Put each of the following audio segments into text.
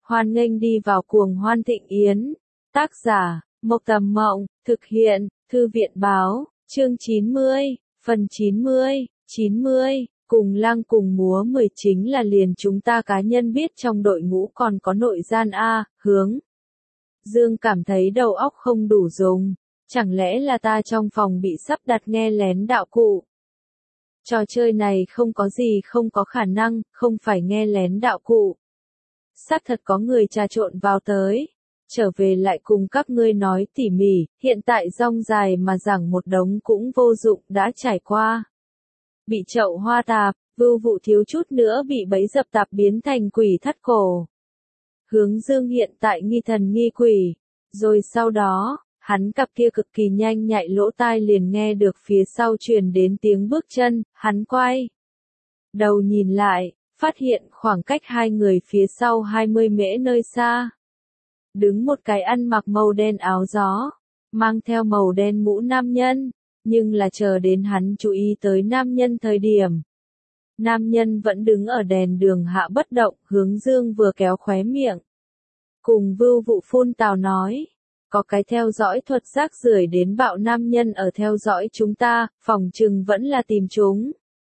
Hoan nghênh đi vào cuồng hoan thịnh yến. Tác giả, Mộc Tầm Mộng, thực hiện, Thư viện báo, chương 90, phần 90, cùng lăng cùng múa 10 chính là liền chúng ta cá nhân biết trong đội ngũ còn có nội gian A, Hướng Dương cảm thấy đầu óc không đủ dùng, chẳng lẽ là ta trong phòng bị sắp đặt nghe lén đạo cụ. Trò chơi này không có gì không có khả năng, không phải nghe lén đạo cụ. Xác thật có người trà trộn vào tới. Trở về lại cùng các ngươi nói tỉ mỉ, hiện tại rong dài mà giảng một đống cũng vô dụng đã trải qua. Bị chậu hoa tạp, Vưu Vụ thiếu chút nữa bị bẫy dập tạp biến thành quỷ thắt cổ. Hướng Dương hiện tại nghi thần nghi quỷ, rồi sau đó, hắn cặp kia cực kỳ nhanh nhạy lỗ tai liền nghe được phía sau truyền đến tiếng bước chân, hắn quay đầu nhìn lại, phát hiện khoảng cách hai người phía sau 20 mễ nơi xa. Đứng một cái ăn mặc màu đen áo gió, mang theo màu đen mũ nam nhân, nhưng là chờ đến hắn chú ý tới nam nhân thời điểm. Nam nhân vẫn đứng ở đèn đường hạ bất động, Hướng Dương vừa kéo khóe miệng. Cùng Vưu Vụ phun tào nói, có cái theo dõi thuật rác rưởi đến bạo nam nhân ở theo dõi chúng ta, phòng trừng vẫn là tìm chúng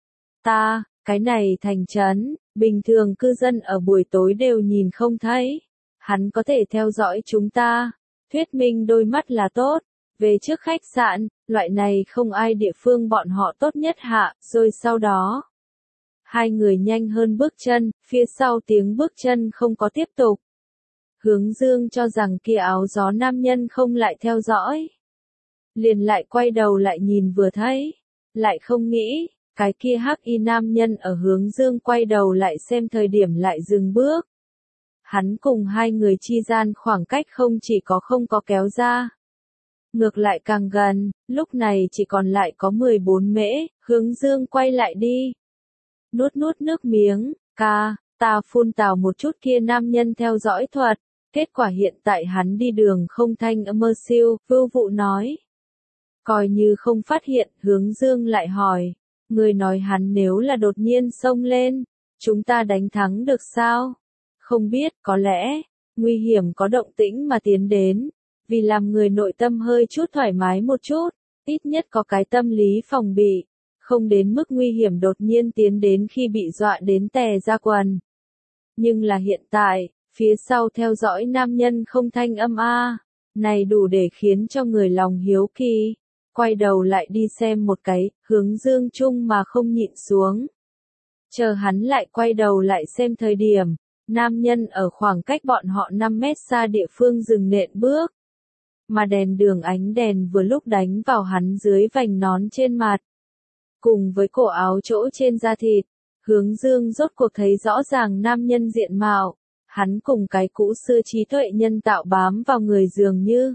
ta, cái này thành trấn, bình thường cư dân ở buổi tối đều nhìn không thấy. Hắn có thể theo dõi chúng ta, thuyết minh đôi mắt là tốt, về trước khách sạn, loại này không ai địa phương bọn họ tốt nhất hạ, rồi sau đó. Hai người nhanh hơn bước chân, phía sau tiếng bước chân không có tiếp tục. Hướng Dương cho rằng kia áo gió nam nhân không lại theo dõi. Liền lại quay đầu lại nhìn vừa thấy, lại không nghĩ, cái kia hắc y nam nhân ở Hướng Dương quay đầu lại xem thời điểm lại dừng bước. Hắn cùng hai người chi gian khoảng cách không chỉ có không có kéo ra. Ngược lại càng gần, lúc này chỉ còn lại có 14 mễ, Hướng Dương quay lại đi. Nuốt nước miếng, ta phun tào một chút kia nam nhân theo dõi thuật, kết quả hiện tại hắn đi đường không thanh mơ siêu, Vưu Vụ nói. Coi như không phát hiện, Hướng Dương lại hỏi, người nói hắn nếu là đột nhiên xông lên, chúng ta đánh thắng được sao? Không biết, có lẽ, nguy hiểm có động tĩnh mà tiến đến, vì làm người nội tâm hơi chút thoải mái một chút, ít nhất có cái tâm lý phòng bị, không đến mức nguy hiểm đột nhiên tiến đến khi bị dọa đến tè ra quần. Nhưng là hiện tại, phía sau theo dõi nam nhân không thanh âm a, này đủ để khiến cho người lòng hiếu kỳ, quay đầu lại đi xem một cái, Hướng Dương chung mà không nhịn xuống. Chờ hắn lại quay đầu lại xem thời điểm. Nam nhân ở khoảng cách bọn họ 5 mét xa địa phương dừng nện bước. Mà đèn đường ánh đèn vừa lúc đánh vào hắn dưới vành nón trên mặt. Cùng với cổ áo chỗ trên da thịt, Hướng Dương rốt cuộc thấy rõ ràng nam nhân diện mạo. Hắn cùng cái cũ xưa trí tuệ nhân tạo bám vào người dường như.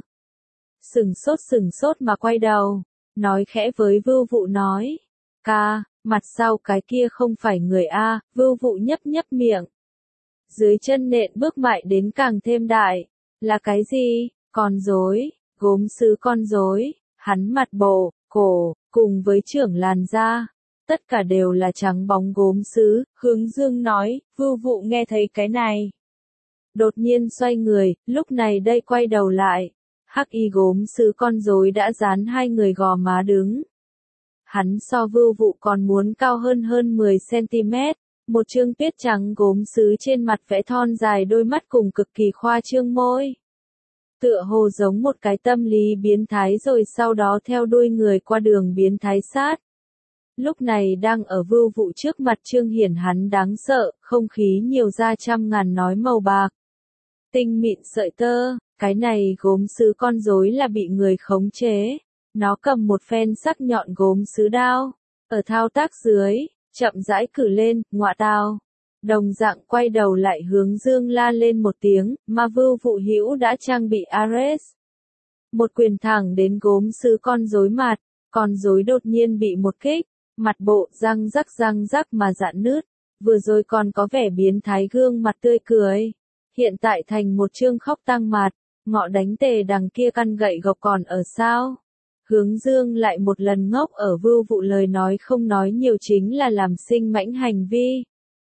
Sừng sốt mà quay đầu, nói khẽ với Vưu Vụ nói. Mặt sau cái kia không phải người A, Vưu Vụ nhấp miệng. Dưới chân nện bước mại đến càng thêm đại, là cái gì? Con rối, gốm sứ con rối, hắn mặt bộ, cổ, cùng với trưởng làn da, tất cả đều là trắng bóng gốm sứ, Hướng Dương nói, Vưu Vụ nghe thấy cái này. Đột nhiên xoay người, lúc này đây quay đầu lại, hắc y gốm sứ con rối đã dán hai người gò má đứng. Hắn so Vưu Vụ còn muốn cao hơn 10 cm. Một trương tuyết trắng gốm sứ trên mặt vẽ thon dài đôi mắt cùng cực kỳ khoa trương môi. Tựa hồ giống một cái tâm lý biến thái rồi sau đó theo đuôi người qua đường biến thái sát. Lúc này đang ở Vưu Vụ trước mặt trương hiển hắn đáng sợ, không khí nhiều ra trăm ngàn nói màu bạc. Tinh mịn sợi tơ, cái này gốm sứ con rối là bị người khống chế. Nó cầm một phen sắc nhọn gốm sứ đao, ở thao tác dưới. Chậm rãi cử lên, ngọa tao. Đồng dạng quay đầu lại Hướng Dương la lên một tiếng, mà Vưu Vụ hữu đã trang bị Ares. Một quyền thẳng đến gốm sứ con rối mặt, con rối đột nhiên bị một kích, mặt bộ răng rắc mà rạn nứt, vừa rồi còn có vẻ biến thái gương mặt tươi cười. Hiện tại thành một trương khóc tăng mặt, ngọ đánh tề đằng kia căn gậy gộc còn ở sao? Hướng Dương lại một lần ngốc ở Vưu Vụ lời nói không nói nhiều chính là làm sinh mãnh hành vi.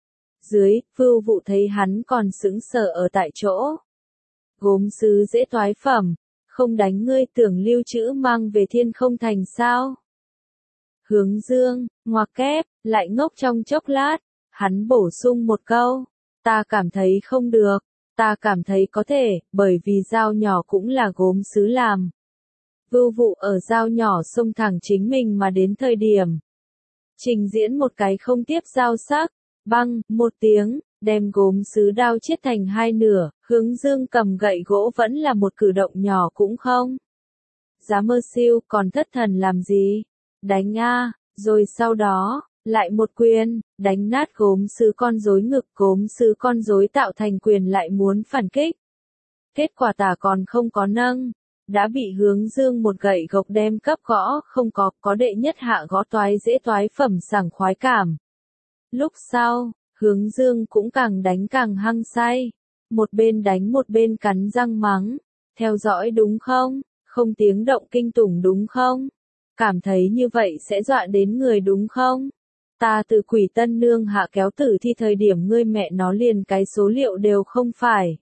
dưới, Vưu Vụ thấy hắn còn sững sờ ở tại chỗ. Gốm sứ dễ toái phẩm, không đánh ngươi tưởng lưu trữ mang về thiên không thành sao? Hướng Dương, ngoặc kép, lại ngốc trong chốc lát, hắn bổ sung một câu, ta cảm thấy không được, ta cảm thấy có thể, bởi vì dao nhỏ cũng là gốm sứ làm. Vưu Vụ ở dao nhỏ xông thẳng chính mình mà đến thời điểm. Trình diễn một cái không tiếp dao sắc, băng, một tiếng, đem gốm sứ đao chiết thành hai nửa, Hướng Dương cầm gậy gỗ vẫn là một cử động nhỏ cũng không. Giá mơ siêu, còn thất thần làm gì? Đánh a, rồi sau đó, lại một quyền, đánh nát gốm sứ con rối ngực, gốm sứ con rối tạo thành quyền lại muốn phản kích. Kết quả tả còn không có nâng, đã bị Hướng Dương một gậy gộc đem cấp gõ, không có đệ nhất hạ gõ toái dễ toái phẩm sảng khoái cảm. Lúc sau, Hướng Dương cũng càng đánh càng hăng say, một bên đánh một bên cắn răng mắng, theo dõi đúng không, không tiếng động kinh tủng đúng không, cảm thấy như vậy sẽ dọa đến người đúng không, ta từ Quỷ Tân Nương hạ kéo tử thi thời điểm ngươi mẹ nó liền cái số liệu đều không phải.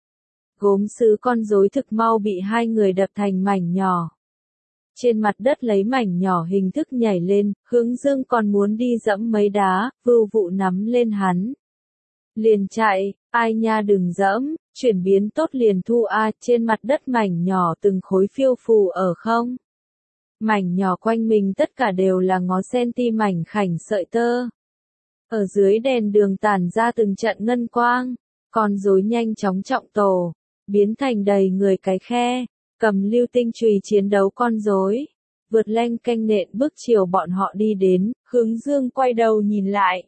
Gốm sứ con rối thực mau bị hai người đập thành mảnh nhỏ. Trên mặt đất lấy mảnh nhỏ hình thức nhảy lên, Hướng Dương còn muốn đi dẫm mấy đá, Vưu Vụ nắm lên hắn. Liền chạy, ai nha đừng dẫm, chuyển biến tốt liền thu a, trên mặt đất mảnh nhỏ từng khối phiêu phù ở không. Mảnh nhỏ quanh mình tất cả đều là ngó senti mảnh khảnh sợi tơ. Ở dưới đèn đường tản ra từng trận ngân quang, con rối nhanh chóng trọng tổ, biến thành đầy người cái khe, cầm lưu tinh chùy chiến đấu con rối, vượt leng canh nện bước chiều bọn họ đi đến, Hướng Dương quay đầu nhìn lại.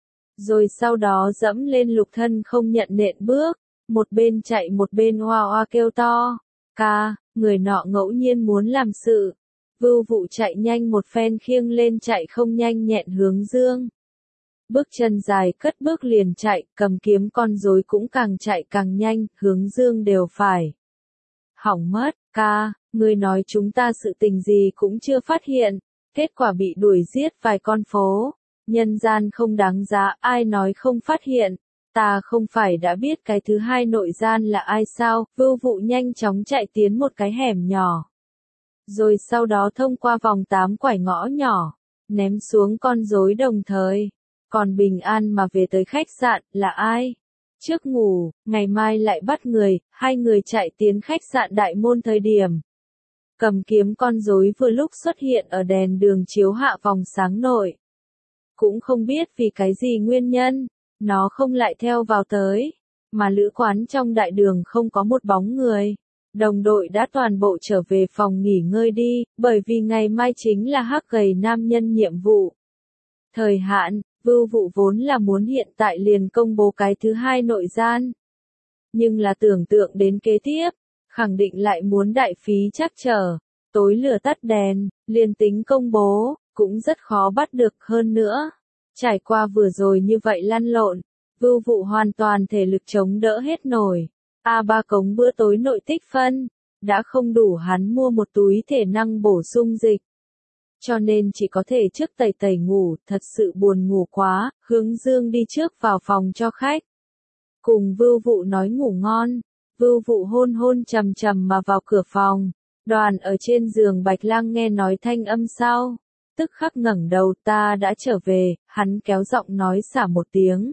Rồi sau đó dẫm lên lục thân không nhận nện bước, một bên chạy một bên oa oa kêu to, ca, người nọ ngẫu nhiên muốn làm sự. Vưu Vụ chạy nhanh một phen khiêng lên chạy không nhanh nhẹn Hướng Dương. Bước chân dài cất bước liền chạy, cầm kiếm con rối cũng càng chạy càng nhanh, Hướng Dương đều phải. Hỏng mất, ca, ngươi nói chúng ta sự tình gì cũng chưa phát hiện, kết quả bị đuổi giết vài con phố, nhân gian không đáng giá, ai nói không phát hiện, ta không phải đã biết cái thứ hai nội gian là ai sao, Vưu Vụ nhanh chóng chạy tiến một cái hẻm nhỏ. Rồi sau đó thông qua vòng 8 quải ngõ nhỏ, ném xuống con rối đồng thời. Còn bình an mà về tới khách sạn, là ai? Trước ngủ, ngày mai lại bắt người, hai người chạy tiến khách sạn đại môn thời điểm. Cầm kiếm con rối vừa lúc xuất hiện ở đèn đường chiếu hạ vòng sáng nội. Cũng không biết vì cái gì nguyên nhân, nó không lại theo vào tới, mà lữ quán trong đại đường không có một bóng người. Đồng đội đã toàn bộ trở về phòng nghỉ ngơi đi, bởi vì ngày mai chính là hắc gầy nam nhân nhiệm vụ. Thời hạn, Vưu Vụ vốn là muốn hiện tại liền công bố cái thứ hai nội gian. Nhưng là tưởng tượng đến kế tiếp, khẳng định lại muốn đại phí trắc trở, tối lửa tắt đèn, liền tính công bố, cũng rất khó bắt được hơn nữa. Trải qua vừa rồi như vậy lăn lộn, Vưu Vụ hoàn toàn thể lực chống đỡ hết nổi. A3 cống bữa tối nội tích phân, đã không đủ hắn mua một túi thể năng bổ sung dịch. Cho nên chỉ có thể trước tẩy tẩy ngủ, thật sự buồn ngủ quá, Hướng Dương đi trước vào phòng cho khách. Cùng Vưu Vụ nói ngủ ngon, Vưu Vụ hôn hôn trầm trầm mà vào cửa phòng, đoàn ở trên giường Bạch Lang nghe nói thanh âm sau, tức khắc ngẩng đầu, ta đã trở về, hắn kéo giọng nói xả một tiếng.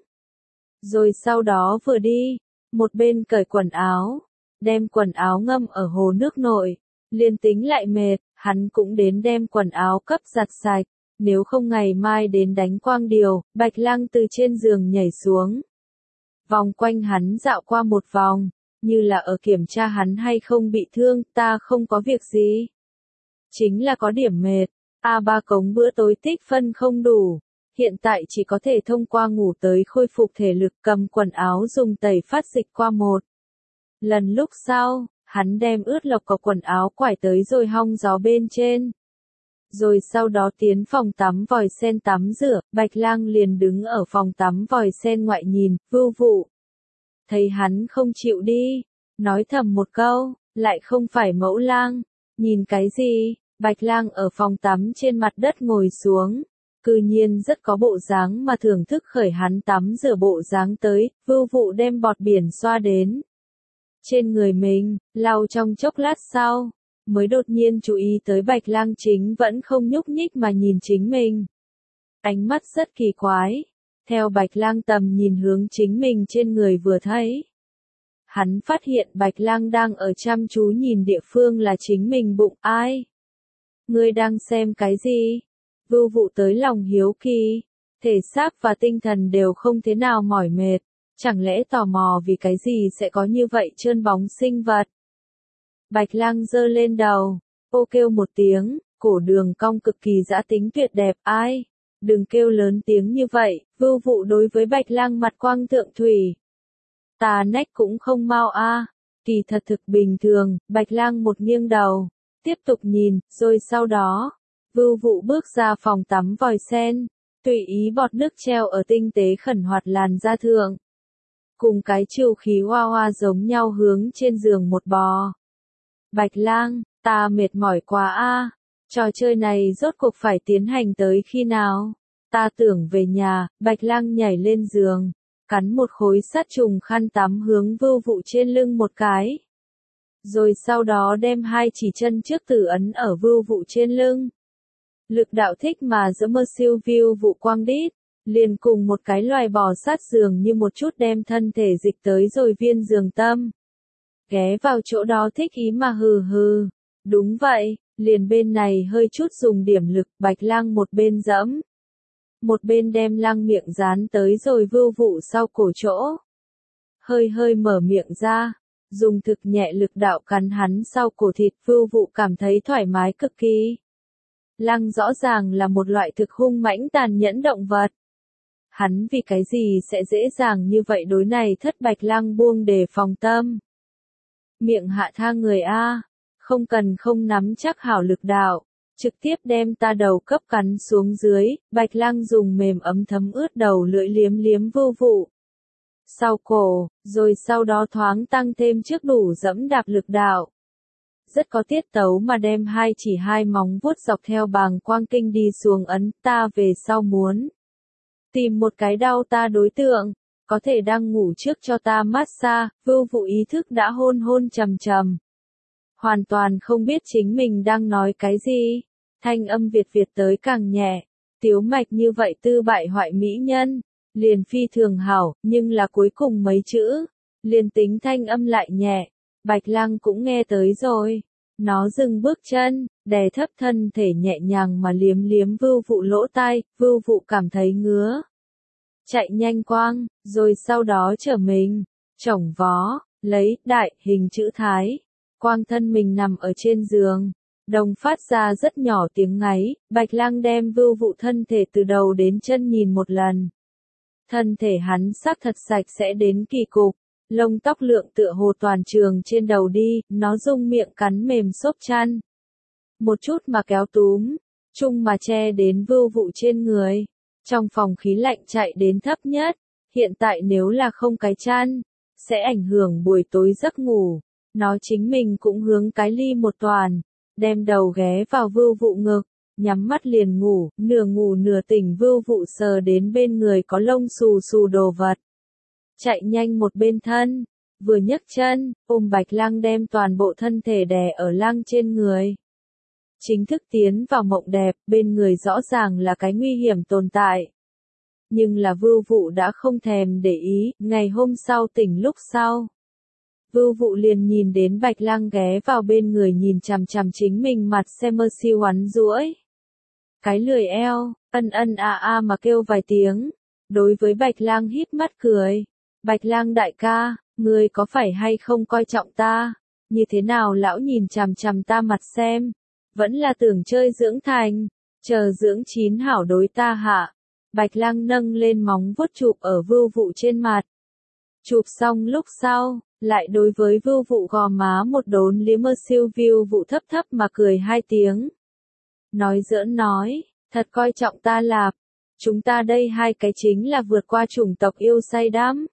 Rồi sau đó vừa đi, một bên cởi quần áo, đem quần áo ngâm ở hồ nước nội, liền tính lại mệt, hắn cũng đến đem quần áo cấp giặt sạch, nếu không ngày mai đến đánh quang điều, Bạch Lang từ trên giường nhảy xuống. Vòng quanh hắn dạo qua một vòng, như là ở kiểm tra hắn hay không bị thương, ta không có việc gì. Chính là có điểm mệt, A3 cống bữa tối tích phân không đủ, hiện tại chỉ có thể thông qua ngủ tới khôi phục thể lực, cầm quần áo dùng tẩy phát dịch qua một lần. Lúc sau, hắn đem ướt lộc cọc quần áo quải tới rồi hong gió bên trên. Rồi sau đó tiến phòng tắm vòi sen tắm rửa, Bạch Lang liền đứng ở phòng tắm vòi sen ngoại nhìn, Vưu Vụ. Thấy hắn không chịu đi, nói thầm một câu, lại không phải Mẫu Lang, nhìn cái gì, Bạch Lang ở phòng tắm trên mặt đất ngồi xuống, cư nhiên rất có bộ dáng mà thưởng thức khởi hắn tắm rửa bộ dáng tới, Vưu Vụ đem bọt biển xoa đến trên người mình, lau trong chốc lát sau, mới đột nhiên chú ý tới Bạch Lang chính vẫn không nhúc nhích mà nhìn chính mình. Ánh mắt rất kỳ quái, theo Bạch Lang tầm nhìn hướng chính mình trên người vừa thấy. Hắn phát hiện Bạch Lang đang ở chăm chú nhìn địa phương là chính mình bụng. Ai? Ngươi đang xem cái gì? Vưu Vụ tới lòng hiếu kỳ, thể xác và tinh thần đều không thế nào mỏi mệt, chẳng lẽ tò mò vì cái gì sẽ có như vậy trơn bóng sinh vật? Bạch Lang giơ lên đầu, ô kêu một tiếng, cổ đường cong cực kỳ dã tính tuyệt đẹp. Ai? Đừng kêu lớn tiếng như vậy, Vưu Vụ đối với Bạch Lang mặt quang thượng thủy. Ta nách cũng không mau a, kỳ thật thực bình thường. Bạch Lang một nghiêng đầu, tiếp tục nhìn, rồi sau đó, Vưu Vụ bước ra phòng tắm vòi sen, tùy ý bọt nước treo ở tinh tế khẩn hoạt làn da thượng. Cùng cái chiều khí hoa hoa giống nhau hướng trên giường một bò. Bạch Lang, ta mệt mỏi quá a, trò chơi này rốt cuộc phải tiến hành tới khi nào? Ta tưởng về nhà. Bạch Lang nhảy lên giường, cắn một khối sát trùng khăn tắm hướng Vưu Vụ trên lưng một cái. Rồi sau đó đem hai chỉ chân trước tử ấn ở Vưu Vụ trên lưng. Lực đạo thích mà giữa mơ siêu Vưu Vụ quang đít, liền cùng một cái loài bò sát giường như một chút đem thân thể dịch tới rồi viên giường tâm. Ghé vào chỗ đó thích ý mà hừ hừ. Đúng vậy, liền bên này hơi chút dùng điểm lực. Bạch Lang một bên dẫm, một bên đem Lang miệng dán tới rồi Vưu Vụ sau cổ chỗ. Hơi hơi mở miệng ra, dùng thực nhẹ lực đạo cắn hắn sau cổ thịt. Vưu Vụ cảm thấy thoải mái cực kỳ. Lang rõ ràng là một loại thực hung mãnh tàn nhẫn động vật. Hắn vì cái gì sẽ dễ dàng như vậy đối này thất Bạch Lang buông đề phòng tâm. Miệng hạ tha người a, không cần không nắm chắc hảo lực đạo, trực tiếp đem ta đầu cấp cắn xuống dưới. Bạch Lang dùng mềm ấm thấm ướt đầu lưỡi liếm liếm Vưu Vụ sau cổ, rồi sau đó thoáng tăng thêm trước đủ dẫm đạp lực đạo. Rất có tiết tấu mà đem hai móng vuốt dọc theo bàng quang kinh đi xuống ấn. Ta về sau muốn tìm một cái đau ta đối tượng, có thể đang ngủ trước cho ta massage. Vưu Vụ ý thức đã hôn hôn trầm trầm, hoàn toàn không biết chính mình đang nói cái gì. Thanh âm Việt Việt tới càng nhẹ, tiếu mạch như vậy tư bại hoại mỹ nhân, liền phi thường hảo, nhưng là cuối cùng mấy chữ, liền tính thanh âm lại nhẹ, Bạch Lang cũng nghe tới rồi. Nó dừng bước chân, đè thấp thân thể nhẹ nhàng mà liếm liếm Vưu Vụ lỗ tai. Vưu Vụ cảm thấy ngứa, chạy nhanh quang, rồi sau đó trở mình, chổng vó, lấy đại hình chữ thái, quang thân mình nằm ở trên giường, đồng phát ra rất nhỏ tiếng ngáy. Bạch Lang đem Vưu Vụ thân thể từ đầu đến chân nhìn một lần. Thân thể hắn xác thật sạch sẽ đến kỳ cục, lông tóc lượng tựa hồ toàn trường trên đầu đi. Nó dùng miệng cắn mềm xốp chăn, một chút mà kéo túm, chung mà che đến Vưu Vụ trên người. Trong phòng khí lạnh chạy đến thấp nhất, hiện tại nếu là không cái chăn, sẽ ảnh hưởng buổi tối giấc ngủ. Nó chính mình cũng hướng cái ly một toàn, đem đầu ghé vào Vưu Vụ ngực, nhắm mắt liền ngủ. Nửa ngủ nửa tỉnh Vưu Vụ sờ đến bên người có lông xù xù đồ vật, chạy nhanh một bên thân, vừa nhấc chân, ôm Bạch Lang đem toàn bộ thân thể đè ở Lang trên người. Chính thức tiến vào mộng đẹp, bên người rõ ràng là cái nguy hiểm tồn tại. Nhưng là Vưu Vụ đã không thèm để ý. Ngày hôm sau tỉnh lúc sau, Vưu Vụ liền nhìn đến Bạch Lang ghé vào bên người nhìn chằm chằm chính mình mặt xem mơ siêu oắn duỗi cái lười eo, ân ân a a mà kêu vài tiếng. Đối với Bạch Lang híp mắt cười. Bạch Lang đại ca, ngươi có phải hay không coi trọng ta? Như thế nào lão nhìn chằm chằm ta mặt xem? Vẫn là tưởng chơi dưỡng thành, chờ dưỡng chín hảo đối ta hạ. Bạch Lang nâng lên móng vuốt chụp ở Vưu Vụ trên mặt. Chụp xong lúc sau, lại đối với Vưu Vụ gò má một đốn liếm mơ siêu. Vưu Vụ thấp thấp mà cười hai tiếng. Nói giỡn nói, thật coi trọng ta lạp. Chúng ta đây hai cái chính là vượt qua chủng tộc yêu say đắm.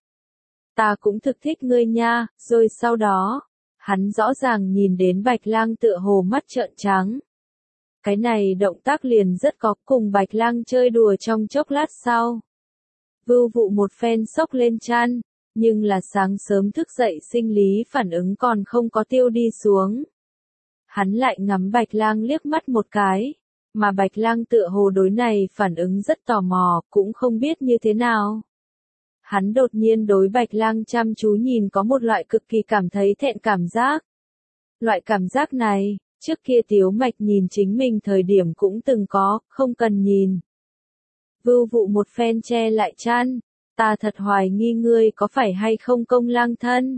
Ta cũng thực thích ngươi nha. Rồi sau đó, hắn rõ ràng nhìn đến Bạch Lang tựa hồ mắt trợn trắng. Cái này động tác liền rất có, cùng Bạch Lang chơi đùa trong chốc lát sau. Vưu Vụ một phen xốc lên chăn, nhưng là sáng sớm thức dậy sinh lý phản ứng còn không có tiêu đi xuống. Hắn lại ngắm Bạch Lang liếc mắt một cái, mà Bạch Lang tựa hồ đối này phản ứng rất tò mò, cũng không biết như thế nào. Hắn đột nhiên đối Bạch Lang chăm chú nhìn có một loại cực kỳ cảm thấy thẹn cảm giác. Loại cảm giác này, trước kia Tiếu Mạch nhìn chính mình thời điểm cũng từng có, không cần nhìn. Vưu Vụ một phen che lại chăn, ta thật hoài nghi ngươi có phải hay không công lang thân.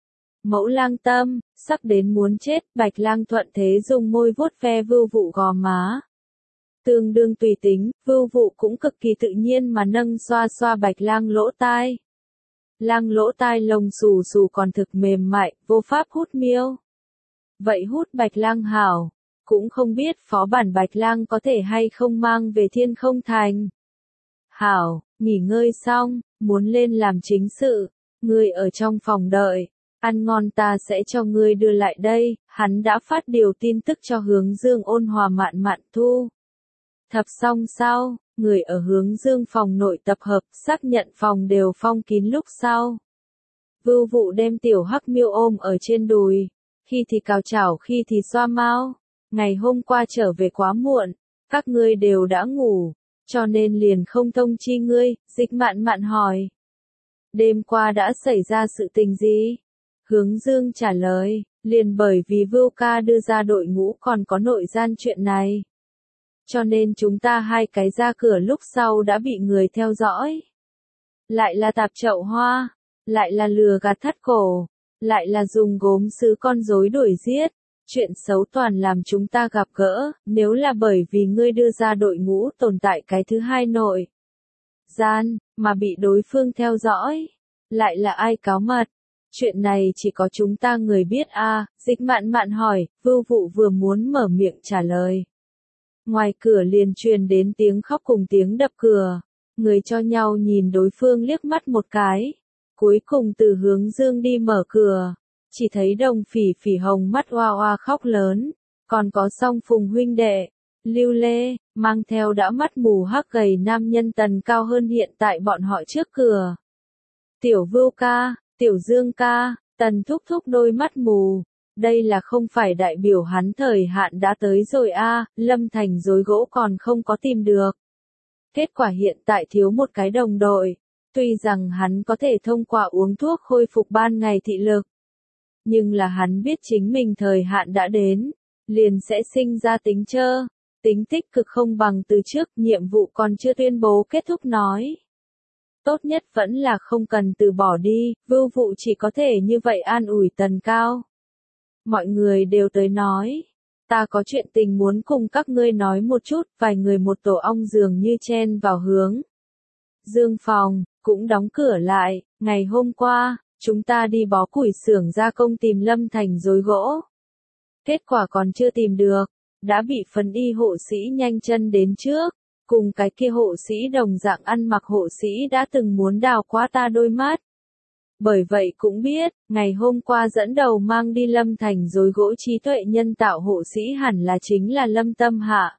Mẫu lang tâm, sắc đến muốn chết, Bạch Lang thuận thế dùng môi vuốt ve Vưu Vụ gò má. Tương đương tùy tính, Vưu Vụ cũng cực kỳ tự nhiên mà nâng xoa xoa Bạch Lang lỗ tai. Lang lỗ tai lông xù xù còn thực mềm mại, vô pháp hút miêu. Vậy hút Bạch Lang hảo, cũng không biết phó bản Bạch Lang có thể hay không mang về Thiên Không Thành. Hảo, nghỉ ngơi xong, muốn lên làm chính sự, ngươi ở trong phòng đợi, ăn ngon ta sẽ cho ngươi đưa lại đây. Hắn đã phát điều tin tức cho Hướng Dương ôn hòa mạn mạn thu. Thập xong sau, người ở Hướng Dương phòng nội tập hợp, xác nhận phòng đều phong kín lúc sau. Vưu Vụ đem tiểu hắc miêu ôm ở trên đùi, khi thì cào chảo khi thì xoa mao. Ngày hôm qua trở về quá muộn, các ngươi đều đã ngủ, cho nên liền không thông chi ngươi. Dịch Mạn Mạn hỏi. Đêm qua đã xảy ra sự tình gì? Hướng Dương trả lời, liền bởi vì Vưu ca đưa ra đội ngũ còn có nội gian chuyện này. Cho nên chúng ta hai cái ra cửa lúc sau đã bị người theo dõi. Lại là tạp chậu hoa, lại là lừa gạt thắt cổ, lại là dùng gốm sứ con rối đuổi giết. Chuyện xấu toàn làm chúng ta gặp gỡ, nếu là bởi vì ngươi đưa ra đội ngũ tồn tại cái thứ hai nội gian, mà bị đối phương theo dõi, lại là ai cáo mật? Chuyện này chỉ có chúng ta người biết a. Dịch Mạn Mạn hỏi, Vưu Vụ vừa muốn mở miệng trả lời. Ngoài cửa liền truyền đến tiếng khóc cùng tiếng đập cửa, người cho nhau nhìn đối phương liếc mắt một cái, cuối cùng từ Hướng Dương đi mở cửa. Chỉ thấy Đồng Phỉ Phỉ hồng mắt oa oa khóc lớn, còn có Song Phùng huynh đệ, Lưu Lê, mang theo đã mắt mù hắc gầy nam nhân tần cao hơn hiện tại bọn họ trước cửa. Tiểu Vưu ca, Tiểu Dương ca, Tần thúc thúc đôi mắt mù, đây là không phải đại biểu hắn thời hạn đã tới rồi a. Lâm Thành rối gỗ còn không có tìm được. Kết quả hiện tại thiếu một cái đồng đội, tuy rằng hắn có thể thông qua uống thuốc khôi phục ban ngày thị lực. Nhưng là hắn biết chính mình thời hạn đã đến, liền sẽ sinh ra tính tính tích cực không bằng từ trước, nhiệm vụ còn chưa tuyên bố kết thúc nói. Tốt nhất vẫn là không cần từ bỏ đi, Vưu Vụ chỉ có thể như vậy an ủi Tần Cao. Mọi người đều tới nói, ta có chuyện tình muốn cùng các ngươi nói một chút, vài người một tổ ong dường như chen vào Hướng Dương phòng, cũng đóng cửa lại. Ngày hôm qua, chúng ta đi bó củi xưởng gia công tìm Lâm Thành rối gỗ. Kết quả còn chưa tìm được, đã bị phần y hộ sĩ nhanh chân đến trước, cùng cái kia hộ sĩ đồng dạng ăn mặc hộ sĩ đã từng muốn đào qua ta đôi mắt. Bởi vậy cũng biết, ngày hôm qua dẫn đầu mang đi Lâm Thành rối gỗ trí tuệ nhân tạo hộ sĩ hẳn là chính là Lâm Tâm Hạ.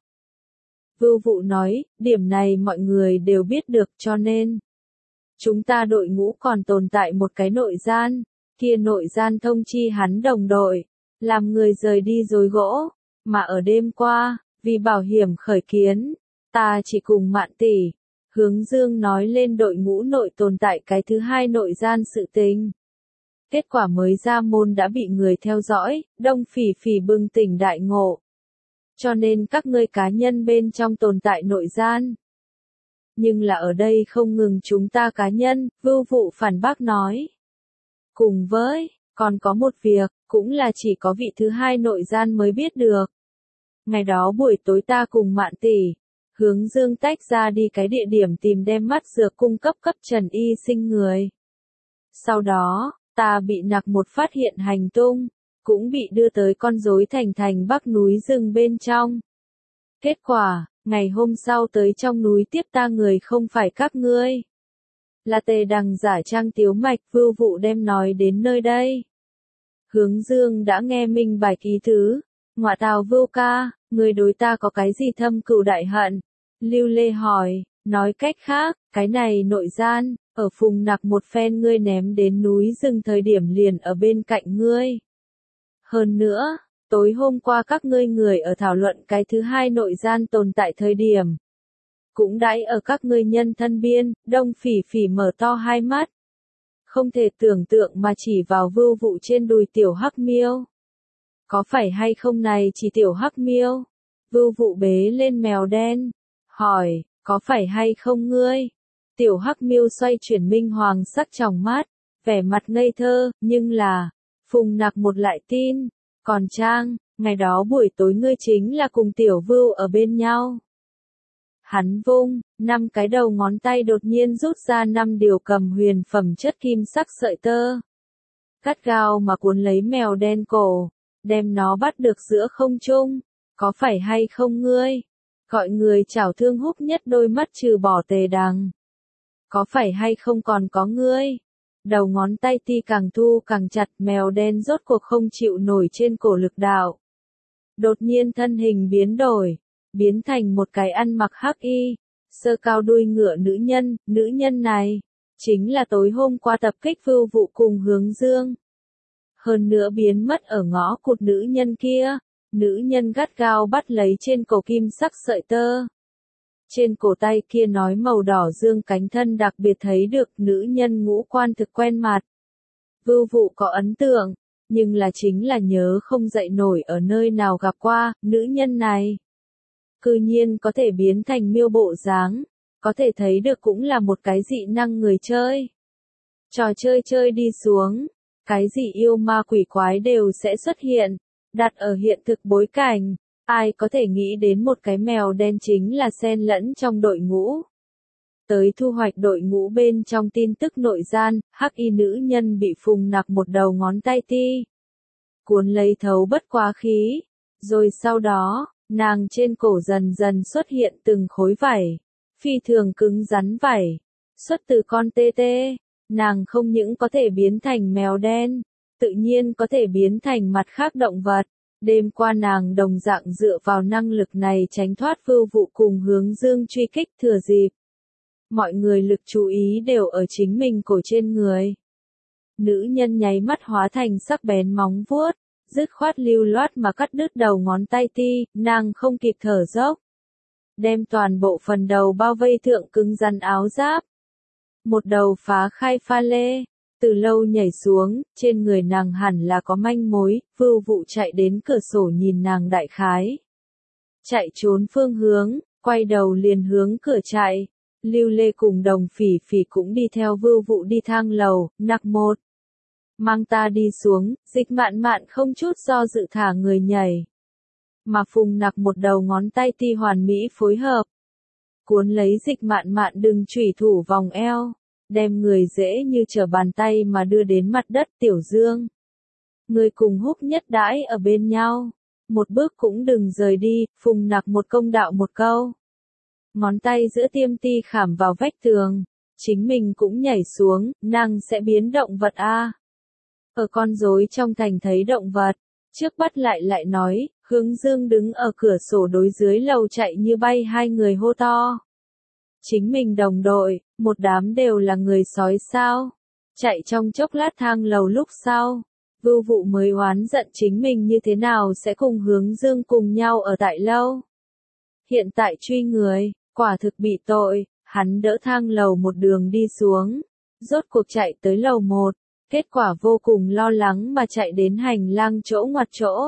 Vưu Vụ nói, điểm này mọi người đều biết được cho nên. Chúng ta đội ngũ còn tồn tại một cái nội gian, kia nội gian thông chi hắn đồng đội, làm người rời đi rối gỗ, mà ở đêm qua, vì bảo hiểm khởi kiến, ta chỉ cùng Mạn tỷ. Hướng Dương nói lên đội ngũ nội tồn tại cái thứ hai nội gian sự tình. Kết quả mới ra môn đã bị người theo dõi, Đông Phỉ Phỉ bừng tỉnh đại ngộ. Cho nên các ngươi cá nhân bên trong tồn tại nội gian. Nhưng là ở đây không ngừng chúng ta cá nhân, Vưu Vụ phản bác nói. Cùng với, còn có một việc, cũng là chỉ có vị thứ hai nội gian mới biết được. Ngày đó buổi tối ta cùng Mạn tỷ, Hướng Dương tách ra đi cái địa điểm tìm đem mắt dược cung cấp Trần Y Sinh người. Sau đó, ta bị nặc một phát hiện hành tung, cũng bị đưa tới con rối thành Bắc núi rừng bên trong. Kết quả, ngày hôm sau tới trong núi tiếp ta người không phải các ngươi. Là Tề Đằng giả trang Tiếu Mạch. Vưu Vụ đem nói đến nơi đây. Hướng Dương đã nghe minh bạch ý tứ, ngọa tào Vưu ca, Ngươi đối ta có cái gì thâm cừu đại hận? Lưu Lê hỏi, nói cách khác, cái này nội gian, ở Phùng Nặc một phen ngươi ném đến núi rừng thời điểm liền ở bên cạnh ngươi. Hơn nữa, tối hôm qua các ngươi người ở thảo luận cái thứ hai nội gian tồn tại thời điểm. Cũng đãi ở các ngươi nhân thân biên, Đông Phỉ Phỉ mở to hai mắt. Không thể tưởng tượng mà chỉ vào Vưu Vụ trên đùi tiểu hắc miêu. Có phải hay không này chỉ tiểu hắc miêu? Vưu Vụ bế lên mèo đen. Hỏi, có phải hay không ngươi? Tiểu hắc miêu xoay chuyển minh hoàng sắc tròng mắt, vẻ mặt ngây thơ, nhưng là, Phùng Nặc một lại tin. Còn Trang, ngày đó buổi tối ngươi chính là cùng tiểu Vưu ở bên nhau. Hắn vung, 5 cái đầu ngón tay đột nhiên rút ra 5 điều cầm huyền phẩm chất kim sắc sợi tơ. Gắt gao mà cuốn lấy mèo đen cổ, đem nó bắt được giữa không trung. Có phải hay không ngươi? Gọi người chảo Thương Húc nhất đôi mắt trừ bỏ Tề Đằng. Có phải hay không còn có ngươi? Đầu ngón tay ti càng thu càng chặt, mèo đen rốt cuộc không chịu nổi trên cổ lực đạo. Đột nhiên thân hình biến đổi, biến thành một cái ăn mặc hắc y, sơ cao đuôi ngựa nữ nhân này, chính là tối hôm qua tập kích Vưu Vụ cùng Hướng Dương. Hơn nữa biến mất ở ngõ cụt nữ nhân kia, nữ nhân gắt gao bắt lấy trên cổ kim sắc sợi tơ. Trên cổ tay kia nói màu đỏ dương cánh thân đặc biệt thấy được nữ nhân ngũ quan thực quen mặt. Vưu Vụ có ấn tượng, nhưng là chính là nhớ không dậy nổi ở nơi nào gặp qua, nữ nhân này. Cư nhiên có thể biến thành miêu bộ dáng, có thể thấy được cũng là một cái dị năng người chơi. Trò chơi chơi đi xuống, cái gì yêu ma quỷ quái đều sẽ xuất hiện, đặt ở hiện thực bối cảnh, ai có thể nghĩ đến một cái mèo đen chính là xen lẫn trong đội ngũ. Tới thu hoạch đội ngũ bên trong tin tức nội gian, hắc y nữ nhân bị Phùng Nặc một đầu ngón tay ti. Cuốn lấy thấu bất quá khí, rồi sau đó, nàng trên cổ dần dần xuất hiện từng khối vảy, phi thường cứng rắn vảy, xuất từ con tê tê, nàng không những có thể biến thành mèo đen, tự nhiên có thể biến thành mặt khác động vật. Đêm qua nàng đồng dạng dựa vào năng lực này tránh thoát Vưu Vụ cùng Hướng Dương truy kích thừa dịp. Mọi người lực chú ý đều ở chính mình cổ trên người. Nữ nhân nháy mắt hóa thành sắc bén móng vuốt, dứt khoát lưu loát mà cắt đứt đầu ngón tay ti, nàng không kịp thở dốc. Đem toàn bộ phần đầu bao vây thượng cứng rắn áo giáp. Một đầu phá khai pha lê, từ lâu nhảy xuống, trên người nàng hẳn là có manh mối, Vưu Vụ chạy đến cửa sổ nhìn nàng đại khái. Chạy trốn phương hướng, quay đầu liền hướng cửa chạy. Lưu Lê cùng Đồng Phỉ Phỉ cũng đi theo Vưu Vụ đi thang lầu, Nặc một. Mang ta đi xuống, Dịch Mạn Mạn không chút do dự thả người nhảy. Mà Phùng Nặc một đầu ngón tay ti hoàn mỹ phối hợp. Cuốn lấy Dịch Mạn Mạn đừng chủy thủ vòng eo, đem người dễ như trở bàn tay mà đưa đến mặt đất. Tiểu Dương. Người cùng Húc nhất đãi ở bên nhau. Một bước cũng đừng rời đi, Phùng Nặc một công đạo một câu. Ngón tay giữa tiêm ti khảm vào vách tường, chính mình cũng nhảy xuống, nàng sẽ biến động vật a. Ở con rối trong thành thấy động vật, trước bắt lại nói, Hướng Dương đứng ở cửa sổ đối dưới lầu chạy như bay, hai người hô to. Chính mình đồng đội, một đám đều là người sói sao? Chạy trong chốc lát thang lầu lúc sau, Vưu Vụ mới oán giận chính mình như thế nào sẽ cùng Hướng Dương cùng nhau ở tại lâu. Hiện tại truy người, quả thực bị tội, hắn đỡ thang lầu một đường đi xuống, rốt cuộc chạy tới lầu 1, kết quả vô cùng lo lắng mà chạy đến hành lang chỗ ngoặt chỗ.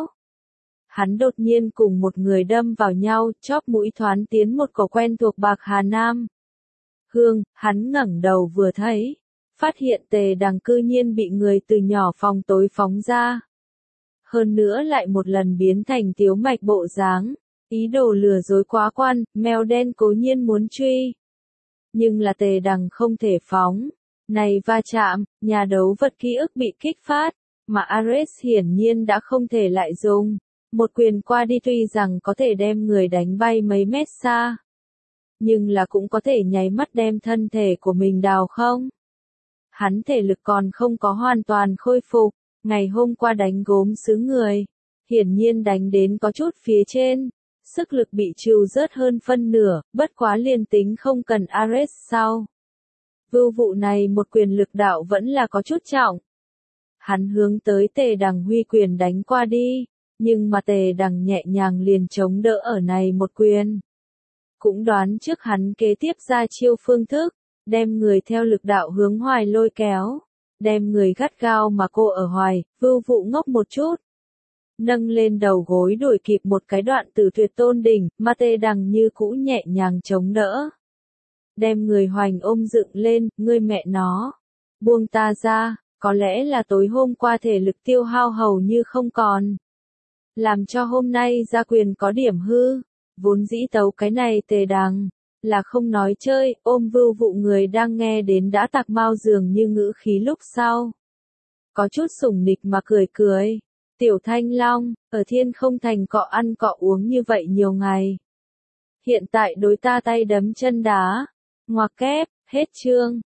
Hắn đột nhiên cùng một người đâm vào nhau, chóp mũi thoáng tiến một cổ quen thuộc Bạc Hà Nam. Hương, hắn ngẩng đầu vừa thấy, phát hiện Tề Đằng cư nhiên bị người từ nhỏ phòng tối phóng ra. Hơn nữa lại một lần biến thành tiếu mạch bộ dáng, ý đồ lừa dối quá quan, mèo đen cố nhiên muốn truy. Nhưng là Tề Đằng không thể phóng. Này va chạm, nhà đấu vật ký ức bị kích phát, mà Ares hiển nhiên đã không thể lại dùng. Một quyền qua đi tuy rằng có thể đem người đánh bay mấy mét xa, nhưng là cũng có thể nháy mắt đem thân thể của mình đào không. Hắn thể lực còn không có hoàn toàn khôi phục, ngày hôm qua đánh gốm xứ người, hiển nhiên đánh đến có chút phía trên, sức lực bị trừ rớt hơn phân nửa, bất quá liền tính không cần Ares sau. Vưu vụ này một quyền lực đạo vẫn là có chút trọng. Hắn hướng tới Tề Đằng huy quyền đánh qua đi, nhưng mà Tề Đằng nhẹ nhàng liền chống đỡ ở này một quyền. Cũng đoán trước hắn kế tiếp ra chiêu phương thức, đem người theo lực đạo hướng hoài lôi kéo, đem người gắt gao mà cô ở hoài, Vưu vụ ngốc một chút. Nâng lên đầu gối đuổi kịp một cái đoạn từ Tuyệt Tôn đỉnh, mà Tề Đằng như cũ nhẹ nhàng chống đỡ. Đem người hoành ôm dựng lên, ngươi mẹ nó. Buông ta ra, có lẽ là tối hôm qua thể lực tiêu hao hầu như không còn. Làm cho hôm nay ra quyền có điểm hư, vốn dĩ tấu cái này Tề Đằng, là không nói chơi, ôm Vưu vụ người đang nghe đến đã tạc mau dường như ngữ khí lúc sau. Có chút sủng nịch mà cười cười. Tiểu Thanh Long, ở Thiên Không Thành cọ ăn cọ uống như vậy nhiều ngày. Hiện tại đối ta tay đấm chân đá. Ngoặc kép, hết chương.